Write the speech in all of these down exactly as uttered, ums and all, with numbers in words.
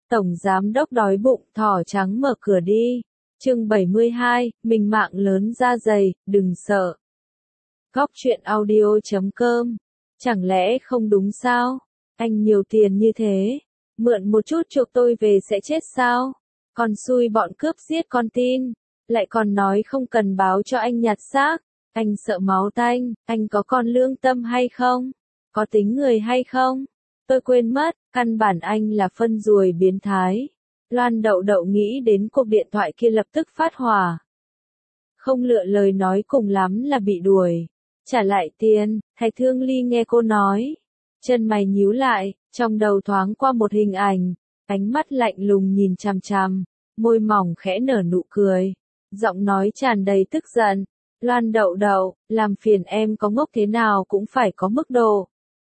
Tổng giám đốc đói bụng, thỏ trắng mở cửa đi. Chương bảy mươi hai, mình mạng lớn da dày, đừng sợ. Góc truyện audio chấm com. Chẳng lẽ không đúng sao? Anh nhiều tiền như thế, mượn một chút chuộc tôi về sẽ chết sao? Còn xui bọn cướp giết con tin, lại còn nói không cần báo cho anh nhặt xác. Anh sợ máu tanh, anh có con lương tâm hay không? Có tính người hay không? Tôi quên mất, căn bản anh là phân ruồi biến thái. Loan Đậu Đậu nghĩ đến cuộc điện thoại kia lập tức phát hỏa. Không lựa lời nói cùng lắm là bị đuổi. Trả lại tiền, Thạch Thương Ly nghe cô nói. Chân mày nhíu lại, trong đầu thoáng qua một hình ảnh. Ánh mắt lạnh lùng nhìn chằm chằm, môi mỏng khẽ nở nụ cười. Giọng nói tràn đầy tức giận. Loan Đậu Đậu, làm phiền em có ngốc thế nào cũng phải có mức độ.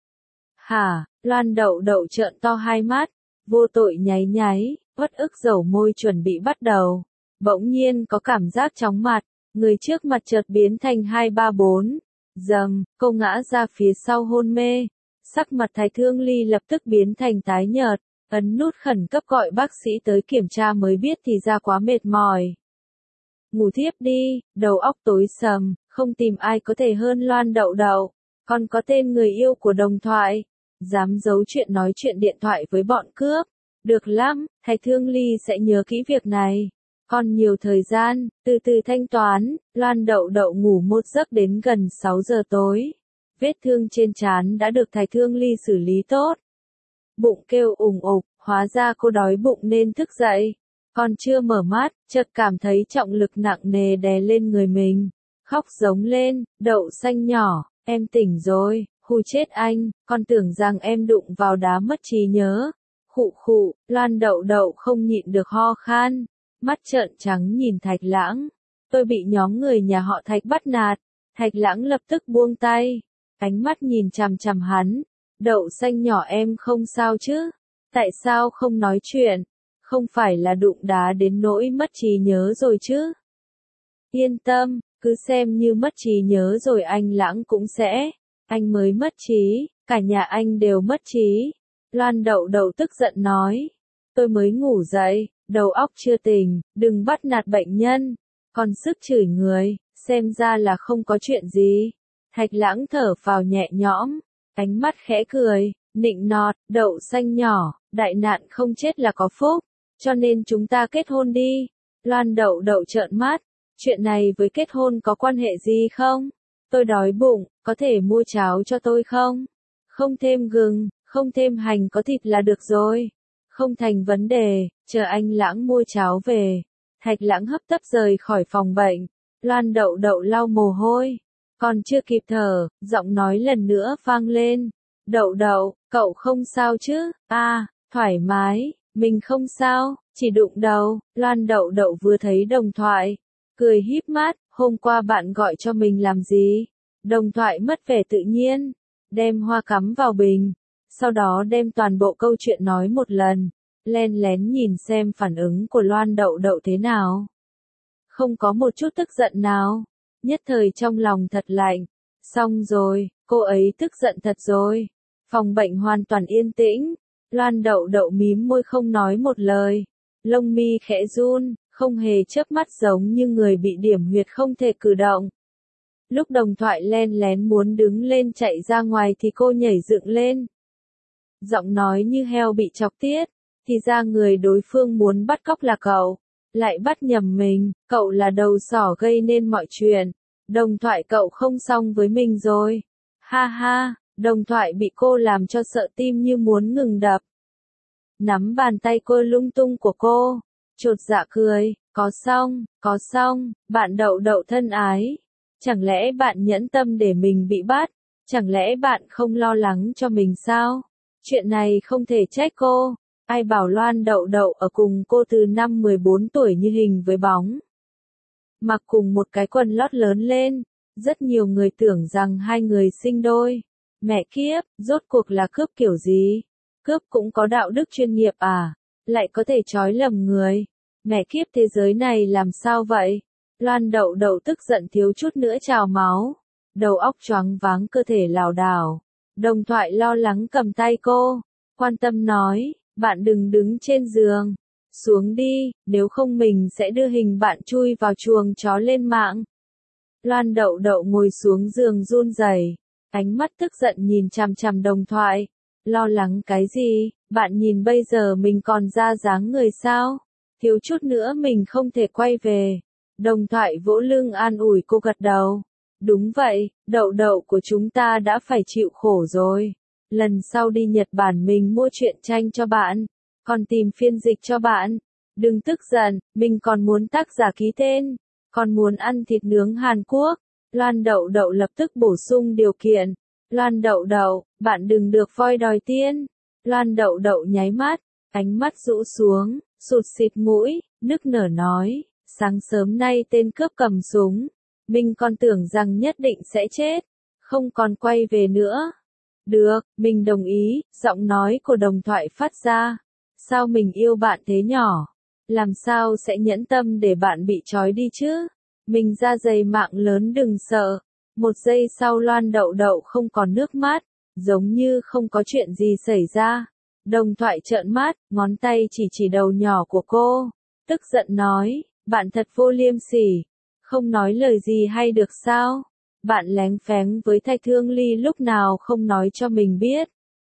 Hả? Loan Đậu Đậu trợn to hai mắt, vô tội nháy nháy, uất ức dầu môi chuẩn bị bắt đầu. Bỗng nhiên có cảm giác chóng mặt, người trước mặt chợt biến thành hai ba bốn. Dầm, cô ngã ra phía sau hôn mê. Sắc mặt Thái Thương Ly lập tức biến thành tái nhợt, ấn nút khẩn cấp gọi bác sĩ tới kiểm tra mới biết thì ra quá mệt mỏi. Ngủ thiếp đi, đầu óc tối sầm, không tìm ai có thể hơn Loan Đậu Đậu. Còn có tên người yêu của đồng thoại, dám giấu chuyện nói chuyện điện thoại với bọn cướp. Được lắm, Thái Thương Ly sẽ nhớ kỹ việc này. Còn nhiều thời gian, từ từ thanh toán. Loan Đậu Đậu ngủ một giấc đến gần sáu giờ tối. Vết thương trên trán đã được Thái Thương Ly xử lý tốt. Bụng kêu ủng ục, hóa ra cô đói bụng nên thức dậy. Còn chưa mở mắt, chợt cảm thấy trọng lực nặng nề đè lên người mình. Khóc giống lên, Đậu xanh nhỏ, em tỉnh rồi, hù chết anh, con tưởng rằng em đụng vào đá mất trí nhớ. Khụ khụ, Loan Đậu Đậu không nhịn được ho khan, mắt trợn trắng nhìn Thạch Lãng. Tôi bị nhóm người nhà họ Thạch bắt nạt. Thạch Lãng lập tức buông tay, ánh mắt nhìn chằm chằm hắn. Đậu xanh nhỏ em không sao chứ? Tại sao không nói chuyện? Không phải là đụng đá đến nỗi mất trí nhớ rồi chứ? Yên tâm, cứ xem như mất trí nhớ rồi anh Lãng cũng sẽ. Anh mới mất trí, cả nhà anh đều mất trí. Loan Đậu Đậu tức giận nói. Tôi mới ngủ dậy, đầu óc chưa tỉnh, đừng bắt nạt bệnh nhân. Còn sức chửi người, xem ra là không có chuyện gì. Thạch Lãng thở phào nhẹ nhõm, ánh mắt khẽ cười, nịnh nọt, Đậu xanh nhỏ, đại nạn không chết là có phúc, cho nên chúng ta kết hôn đi. Loan Đậu Đậu trợn mắt, chuyện này với kết hôn có quan hệ gì không? Tôi đói bụng, có thể mua cháo cho tôi không? Không thêm gừng, không thêm hành, có thịt là được rồi. Không thành vấn đề, chờ anh Lãng mua cháo về. Thạch Lãng hấp tấp rời khỏi phòng bệnh. Loan Đậu Đậu lau mồ hôi, còn chưa kịp thở, giọng nói lần nữa vang lên. Đậu Đậu, cậu không sao chứ? À, thoải mái, mình không sao, chỉ đụng đầu. Loan Đậu Đậu vừa thấy đồng thoại, cười híp mắt, hôm qua bạn gọi cho mình làm gì? Đồng thoại mất vẻ tự nhiên, đem hoa cắm vào bình, sau đó đem toàn bộ câu chuyện nói một lần, len lén nhìn xem phản ứng của Loan Đậu Đậu thế nào. Không có một chút tức giận nào, nhất thời trong lòng thật lạnh. Xong rồi, cô ấy tức giận thật rồi. Phòng bệnh hoàn toàn yên tĩnh, Loan Đậu Đậu mím môi không nói một lời, lông mi khẽ run, không hề chớp mắt giống như người bị điểm huyệt không thể cử động. Lúc đồng thoại len lén muốn đứng lên chạy ra ngoài thì cô nhảy dựng lên. Giọng nói như heo bị chọc tiết, thì ra người đối phương muốn bắt cóc là cậu, lại bắt nhầm mình, cậu là đầu sỏ gây nên mọi chuyện. Đồng thoại cậu không xong với mình rồi. Ha ha, đồng thoại bị cô làm cho sợ tim như muốn ngừng đập. Nắm bàn tay cô lung tung của cô, chột dạ cười, có xong, có xong, bạn Đậu Đậu thân ái. Chẳng lẽ bạn nhẫn tâm để mình bị bắt? Chẳng lẽ bạn không lo lắng cho mình sao? Chuyện này không thể trách cô. Ai bảo Loan Đậu Đậu ở cùng cô từ năm mười bốn tuổi như hình với bóng. Mặc cùng một cái quần lót lớn lên, rất nhiều người tưởng rằng hai người sinh đôi. Mẹ kiếp, rốt cuộc là cướp kiểu gì? Cướp cũng có đạo đức chuyên nghiệp à? Lại có thể trói lầm người. Mẹ kiếp, thế giới này làm sao vậy? Loan Đậu Đậu tức giận thiếu chút nữa trào máu. Đầu óc choáng váng, cơ thể lảo đảo. Đồng thoại lo lắng cầm tay cô, quan tâm nói, Bạn đừng đứng trên giường. Xuống đi, nếu không mình sẽ đưa hình bạn chui vào chuồng chó lên mạng. Loan Đậu Đậu ngồi xuống giường run rẩy, ánh mắt tức giận nhìn chằm chằm đồng thoại. Lo lắng cái gì, bạn nhìn bây giờ mình còn ra dáng người sao? Thiếu chút nữa mình không thể quay về. Đồng thoại vỗ lưng an ủi cô gật đầu. Đúng vậy, Đậu Đậu của chúng ta đã phải chịu khổ rồi. Lần sau đi Nhật Bản mình mua truyện tranh cho bạn, còn tìm phiên dịch cho bạn. Đừng tức giận, mình còn muốn tác giả ký tên, còn muốn ăn thịt nướng Hàn Quốc. Loan Đậu Đậu lập tức bổ sung điều kiện. Loan Đậu Đậu, bạn đừng được voi đòi tiên. Loan Đậu Đậu nháy mắt, ánh mắt rũ xuống, sụt xịt mũi, nức nở nói, sáng sớm nay tên cướp cầm súng, mình còn tưởng rằng nhất định sẽ chết, không còn quay về nữa. Được, mình đồng ý, giọng nói của đồng thoại phát ra. Sao mình yêu bạn thế nhỏ? Làm sao sẽ nhẫn tâm để bạn bị trói đi chứ? Mình ra giày mạng lớn đừng sợ. Một giây sau Loan Đậu Đậu không còn nước mắt, giống như không có chuyện gì xảy ra. Đồng thoại trợn mắt, ngón tay chỉ chỉ đầu nhỏ của cô. Tức giận nói, bạn thật vô liêm sỉ. Không nói lời gì hay được sao? Bạn léng phéng với Thạch Thương Ly lúc nào không nói cho mình biết.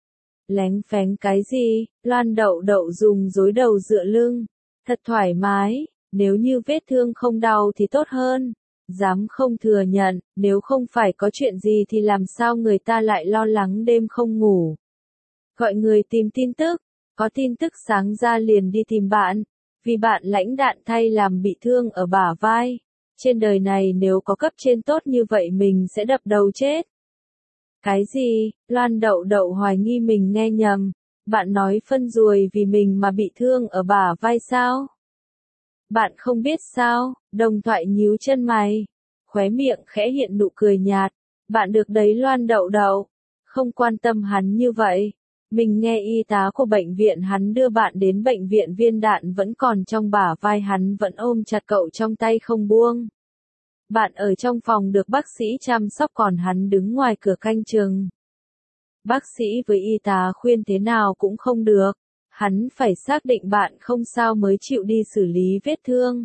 Léng phéng cái gì? Loan Đậu Đậu dùng gối đầu dựa lưng. Thật thoải mái, nếu như vết thương không đau thì tốt hơn. Dám không thừa nhận, nếu không phải có chuyện gì thì làm sao người ta lại lo lắng đêm không ngủ. Gọi người tìm tin tức, có tin tức sáng ra liền đi tìm bạn, vì bạn lãnh đạn thay làm bị thương ở bả vai. Trên đời này nếu có cấp trên tốt như vậy mình sẽ đập đầu chết. Cái gì? Loan Đậu Đậu hoài nghi mình nghe nhầm. Bạn nói phân ruồi vì mình mà bị thương ở bả vai sao? Bạn không biết sao? Đồng thoại nhíu chân mày, khóe miệng khẽ hiện nụ cười nhạt. Bạn được đấy Loan Đậu Đậu. Không quan tâm hắn như vậy. Mình nghe y tá của bệnh viện hắn đưa bạn đến bệnh viện viên đạn vẫn còn trong bả vai hắn vẫn ôm chặt cậu trong tay không buông. Bạn ở trong phòng được bác sĩ chăm sóc còn hắn đứng ngoài cửa canh chừng. Bác sĩ với y tá khuyên thế nào cũng không được. Hắn phải xác định bạn không sao mới chịu đi xử lý vết thương.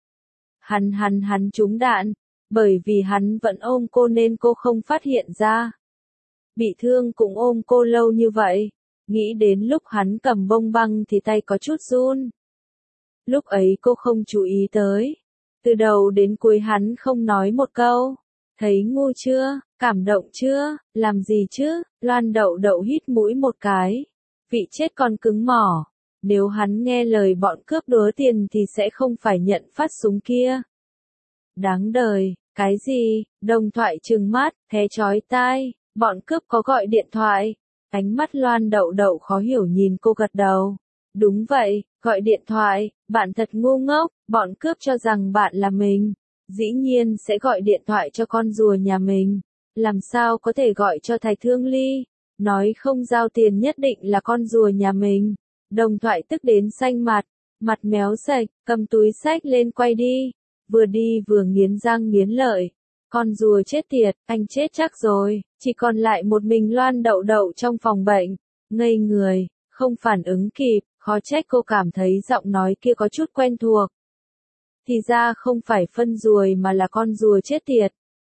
Hắn hắn hắn trúng đạn, bởi vì hắn vẫn ôm cô nên cô không phát hiện ra. Bị thương cũng ôm cô lâu như vậy. Nghĩ đến lúc hắn cầm bông băng thì tay có chút run. Lúc ấy cô không chú ý tới. Từ đầu đến cuối hắn không nói một câu. Thấy ngu chưa? Cảm động chưa? Làm gì chứ? Loan Đậu Đậu hít mũi một cái. Vị chết còn cứng mỏ. Nếu hắn nghe lời bọn cướp đứa tiền thì sẽ không phải nhận phát súng kia. Đáng đời, cái gì? Đồng thoại trừng mắt, thé chói tai. Bọn cướp có gọi điện thoại. Ánh mắt Loan Đậu Đậu khó hiểu nhìn cô gật đầu. Đúng vậy, gọi điện thoại, bạn thật ngu ngốc, bọn cướp cho rằng bạn là mình. Dĩ nhiên sẽ gọi điện thoại cho con rùa nhà mình. Làm sao có thể gọi cho Thạch Thương Ly? Nói không giao tiền nhất định là con rùa nhà mình. Đồng thoại tức đến xanh mặt, mặt méo sạch, cầm túi xách lên quay đi. Vừa đi vừa nghiến răng nghiến lợi. Con rùa chết tiệt, anh chết chắc rồi, chỉ còn lại một mình Loan Đậu Đậu trong phòng bệnh. Ngây người, không phản ứng kịp, khó trách cô cảm thấy giọng nói kia có chút quen thuộc. Thì ra không phải phân ruồi mà là con rùa chết tiệt.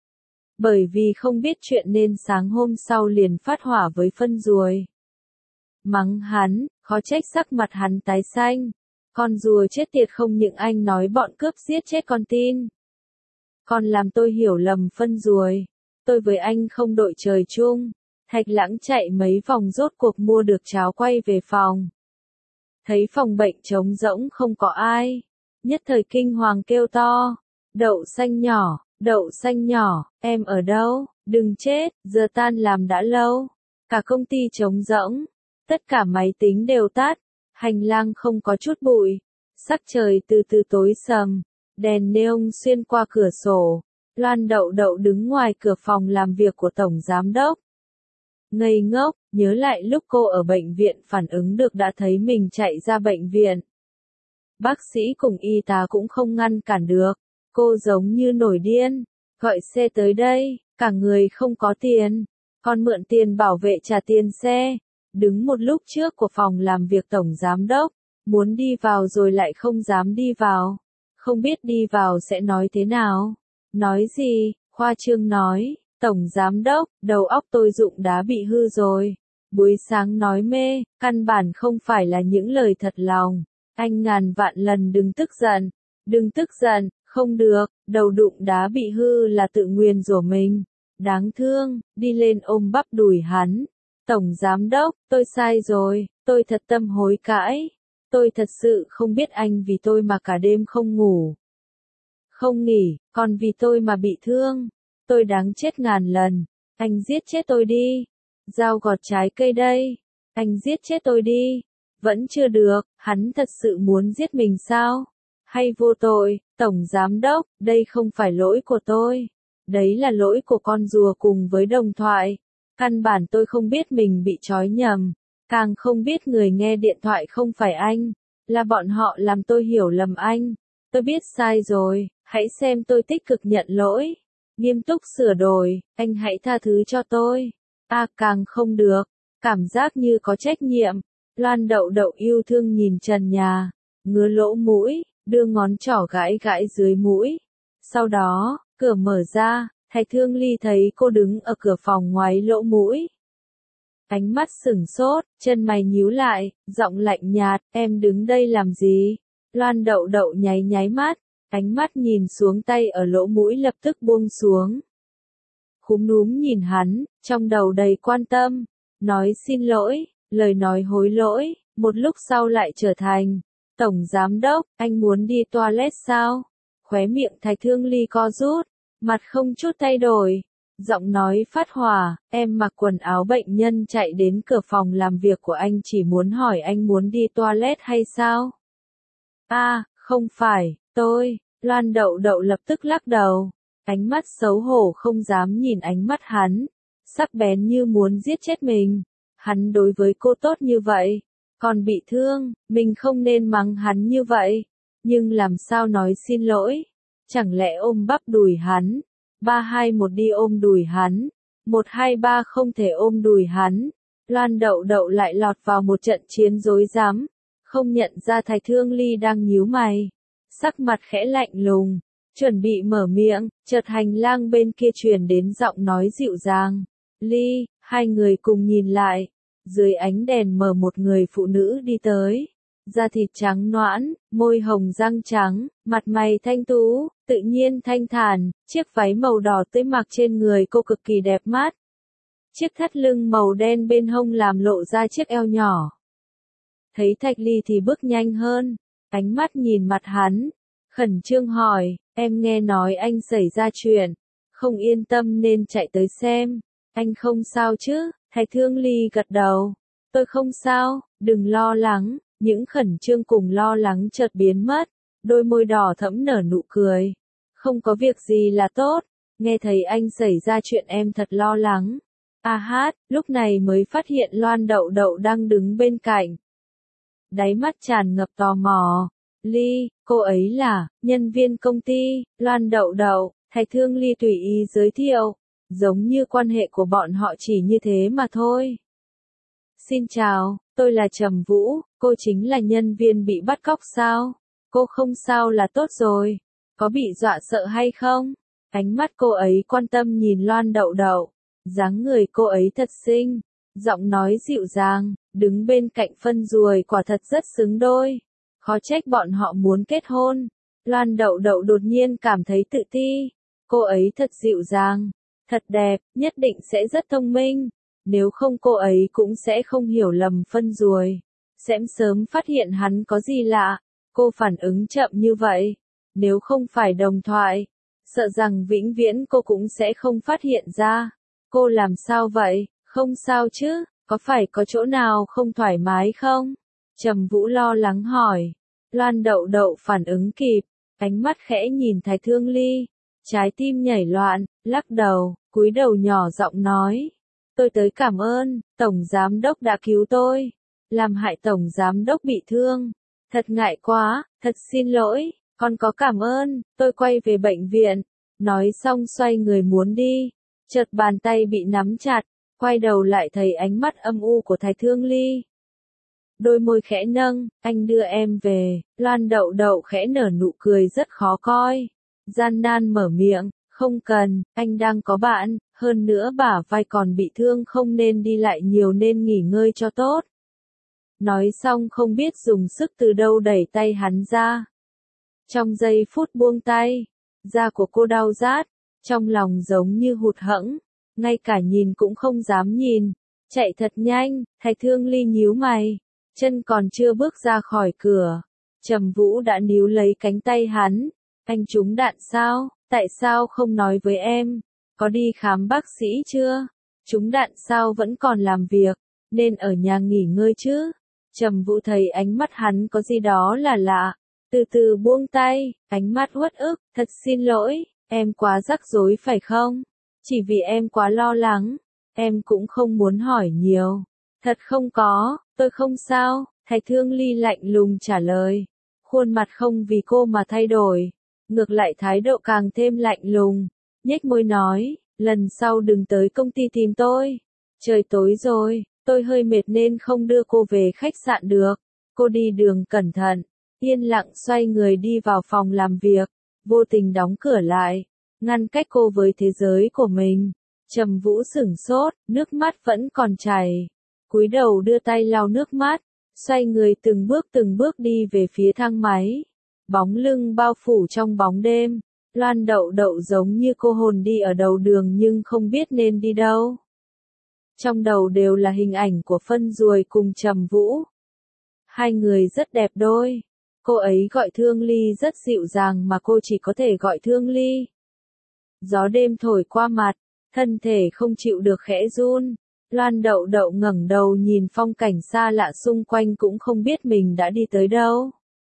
Bởi vì không biết chuyện nên sáng hôm sau liền phát hỏa với phân ruồi. Mắng hắn, khó trách sắc mặt hắn tái xanh. Con rùa chết tiệt không những anh nói bọn cướp giết chết con tin. Còn làm tôi hiểu lầm phân ruồi. Tôi với anh không đội trời chung. Thạch Lãng chạy mấy vòng rốt cuộc mua được cháo quay về phòng. Thấy phòng bệnh trống rỗng không có ai. Nhất thời kinh hoàng kêu to. Đậu xanh nhỏ, đậu xanh nhỏ, em ở đâu? Đừng chết, giờ tan làm đã lâu. Cả công ty trống rỗng. Tất cả máy tính đều tắt. Hành lang không có chút bụi. Sắc trời từ từ tối sầm. Đèn neon xuyên qua cửa sổ. Loan Đậu Đậu đứng ngoài cửa phòng làm việc của Tổng Giám Đốc. Ngây ngốc, nhớ lại lúc cô ở bệnh viện phản ứng được đã thấy mình chạy ra bệnh viện. Bác sĩ cùng y tá cũng không ngăn cản được. Cô giống như nổi điên. Gọi xe tới đây, cả người không có tiền. Còn mượn tiền bảo vệ trả tiền xe. đứng một lúc trước của phòng làm việc tổng giám đốc, muốn đi vào rồi lại không dám đi vào, không biết đi vào sẽ nói thế nào. Nói gì? Khoa trương nói, tổng giám đốc, đầu óc tôi rụng đá bị hư rồi. Buổi sáng nói mê, căn bản không phải là những lời thật lòng. Anh ngàn vạn lần đừng tức giận, đừng tức giận, không được, đầu đụng đá bị hư là tự nguyền rủa mình. Đáng thương, đi lên ôm bắp đùi hắn. Tổng giám đốc, tôi sai rồi, tôi thật tâm hối cãi. Tôi thật sự không biết anh vì tôi mà cả đêm không ngủ, không nghỉ, còn vì tôi mà bị thương. Tôi đáng chết ngàn lần. Anh giết chết tôi đi. Dao gọt trái cây đây. Anh giết chết tôi đi. Vẫn chưa được, hắn thật sự muốn giết mình sao? Hay vô tội, tổng giám đốc, đây không phải lỗi của tôi. Đấy là lỗi của con rùa cùng với đồng thoại. Căn bản tôi không biết mình bị trói nhầm. Càng không biết người nghe điện thoại không phải anh. Là bọn họ làm tôi hiểu lầm anh. Tôi biết sai rồi, hãy xem tôi tích cực nhận lỗi. Nghiêm túc sửa đổi, anh hãy tha thứ cho tôi. À càng không được, cảm giác như có trách nhiệm. Loan Đậu Đậu yêu thương nhìn trần nhà, ngứa lỗ mũi, đưa ngón trỏ gãi gãi dưới mũi. Sau đó, cửa mở ra, Thạch Thương Ly thấy cô đứng ở cửa phòng ngoáy lỗ mũi. Ánh mắt sửng sốt, chân mày nhíu lại, giọng lạnh nhạt, em đứng đây làm gì? Loan Đậu Đậu nháy nháy mắt, ánh mắt nhìn xuống tay ở lỗ mũi lập tức buông xuống. Khúm núm nhìn hắn, trong đầu đầy quan tâm, nói xin lỗi, lời nói hối lỗi, một lúc sau lại trở thành, tổng giám đốc, anh muốn đi toilet sao? Khóe miệng Thạch Thương Ly co rút, mặt không chút thay đổi, giọng nói phát hỏa, em mặc quần áo bệnh nhân chạy đến cửa phòng làm việc của anh chỉ muốn hỏi anh muốn đi toilet hay sao? À, không phải, tôi, Loan Đậu Đậu lập tức lắc đầu, ánh mắt xấu hổ không dám nhìn ánh mắt hắn, sắc bén như muốn giết chết mình. Hắn đối với cô tốt như vậy, còn bị thương, mình không nên mắng hắn như vậy, nhưng làm sao nói xin lỗi? Chẳng lẽ ôm bắp đùi hắn? Ba hai một đi ôm đùi hắn, một hai ba không thể ôm đùi hắn. Loan Đậu Đậu lại lọt vào một trận chiến rối rắm, không nhận ra Thạch Thương Ly đang nhíu mày, sắc mặt khẽ lạnh lùng, chuẩn bị mở miệng, chợt hành lang bên kia truyền đến giọng nói dịu dàng. Ly, hai người cùng nhìn lại, dưới ánh đèn mờ một người phụ nữ đi tới, da thịt trắng nõn, môi hồng răng trắng, mặt mày thanh tú, tự nhiên thanh thản, chiếc váy màu đỏ tươi mặc trên người cô cực kỳ đẹp mắt. Chiếc thắt lưng màu đen bên hông làm lộ ra chiếc eo nhỏ. Thấy Thạch Ly thì bước nhanh hơn, ánh mắt nhìn mặt hắn, khẩn trương hỏi, em nghe nói anh xảy ra chuyện, không yên tâm nên chạy tới xem, anh không sao chứ? Thạch Thương Ly gật đầu, tôi không sao, đừng lo lắng, những khẩn trương cùng lo lắng chợt biến mất, đôi môi đỏ thẫm nở nụ cười, không có việc gì là tốt, nghe thấy anh xảy ra chuyện em thật lo lắng. A hát, lúc này mới phát hiện Loan Đậu Đậu đang đứng bên cạnh. Đáy mắt tràn ngập tò mò. Ly, cô ấy là nhân viên công ty. Loan Đậu Đậu, Thạch Thương Ly tùy ý giới thiệu, giống như quan hệ của bọn họ chỉ như thế mà thôi. Xin chào, tôi là Trầm Vũ, cô chính là nhân viên bị bắt cóc sao? Cô không sao là tốt rồi, có bị dọa sợ hay không? Ánh mắt cô ấy quan tâm nhìn Loan Đậu Đậu, dáng người cô ấy thật xinh, giọng nói dịu dàng, đứng bên cạnh phân ruồi quả thật rất xứng đôi. Khó trách bọn họ muốn kết hôn. Loan Đậu Đậu đột nhiên cảm thấy tự ti. Cô ấy thật dịu dàng, thật đẹp, nhất định sẽ rất thông minh. Nếu không cô ấy cũng sẽ không hiểu lầm phân ruồi. Sẽ sớm phát hiện hắn có gì lạ. Cô phản ứng chậm như vậy. Nếu không phải đồng thoại, sợ rằng vĩnh viễn cô cũng sẽ không phát hiện ra. Cô làm sao vậy? Không sao chứ? Có phải có chỗ nào không thoải mái không? Trầm Vũ lo lắng hỏi. Loan Đậu Đậu phản ứng kịp, ánh mắt khẽ nhìn Thạch Thương Ly, trái tim nhảy loạn, lắc đầu, cúi đầu nhỏ giọng nói, tôi tới cảm ơn, Tổng Giám Đốc đã cứu tôi, làm hại Tổng Giám Đốc bị thương, thật ngại quá, thật xin lỗi, con có cảm ơn, tôi quay về bệnh viện, nói xong xoay người muốn đi, chợt bàn tay bị nắm chặt, Quay đầu lại thấy ánh mắt âm u của Thái Thương Ly. Đôi môi khẽ nâng, anh đưa em về, Loan Đậu Đậu khẽ nở nụ cười rất khó coi. Gian nan mở miệng, không cần, anh đang có bạn, hơn nữa bả vai còn bị thương không nên đi lại nhiều nên nghỉ ngơi cho tốt. Nói xong không biết dùng sức từ đâu đẩy tay hắn ra. Trong giây phút buông tay, da của cô đau rát, trong lòng giống như hụt hẫng, ngay cả nhìn cũng không dám nhìn. Chạy thật nhanh, Thái Thương Ly nhíu mày, chân còn chưa bước ra khỏi cửa, Trầm Vũ đã níu lấy cánh tay hắn. Anh trúng đạn sao? Tại sao không nói với em? Có đi khám bác sĩ chưa? Trúng đạn sao vẫn còn làm việc, nên ở nhà nghỉ ngơi chứ? Trầm Vũ thấy ánh mắt hắn có gì đó là lạ, từ từ buông tay, ánh mắt uất ức, thật xin lỗi, em quá rắc rối phải không? Chỉ vì em quá lo lắng, em cũng không muốn hỏi nhiều. Thật không có, tôi không sao, Thái Thương Ly lạnh lùng trả lời. Khuôn mặt không vì cô mà thay đổi, ngược lại thái độ càng thêm lạnh lùng, nhếch môi nói, lần sau đừng tới công ty tìm tôi. Trời tối rồi, tôi hơi mệt nên không đưa cô về khách sạn được. Cô đi đường cẩn thận, yên lặng xoay người đi vào phòng làm việc, vô tình đóng cửa lại, ngăn cách cô với thế giới của mình. Trầm Vũ sửng sốt, nước mắt vẫn còn chảy, cúi đầu đưa tay lau nước mắt, xoay người từng bước từng bước đi về phía thang máy. Bóng lưng bao phủ trong bóng đêm, Loan Đậu Đậu giống như cô hồn đi ở đầu đường nhưng không biết nên đi đâu. Trong đầu đều là hình ảnh của Phân Ruồi cùng Trầm Vũ. Hai người rất đẹp đôi. Cô ấy gọi Thương Ly rất dịu dàng mà cô chỉ có thể gọi Thương Ly. Gió đêm thổi qua mặt, thân thể không chịu được khẽ run. Loan Đậu Đậu ngẩng đầu nhìn phong cảnh xa lạ xung quanh cũng không biết mình đã đi tới đâu.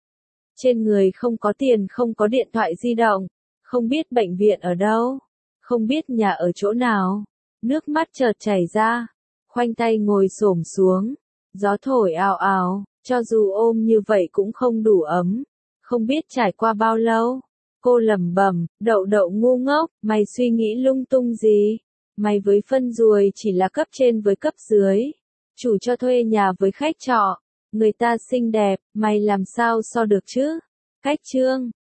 Trên người không có tiền, không có điện thoại di động, không biết bệnh viện ở đâu, không biết nhà ở chỗ nào. Nước mắt chợt chảy ra, khoanh tay ngồi xổm xuống, gió thổi ào ào, cho dù ôm như vậy cũng không đủ ấm. Không biết trải qua bao lâu, cô lẩm bẩm, Đậu Đậu ngu ngốc, mày suy nghĩ lung tung gì? Mày với Phân Ruồi chỉ là cấp trên với cấp dưới, chủ cho thuê nhà với khách trọ, người ta xinh đẹp, mày làm sao so được chứ? Cách chương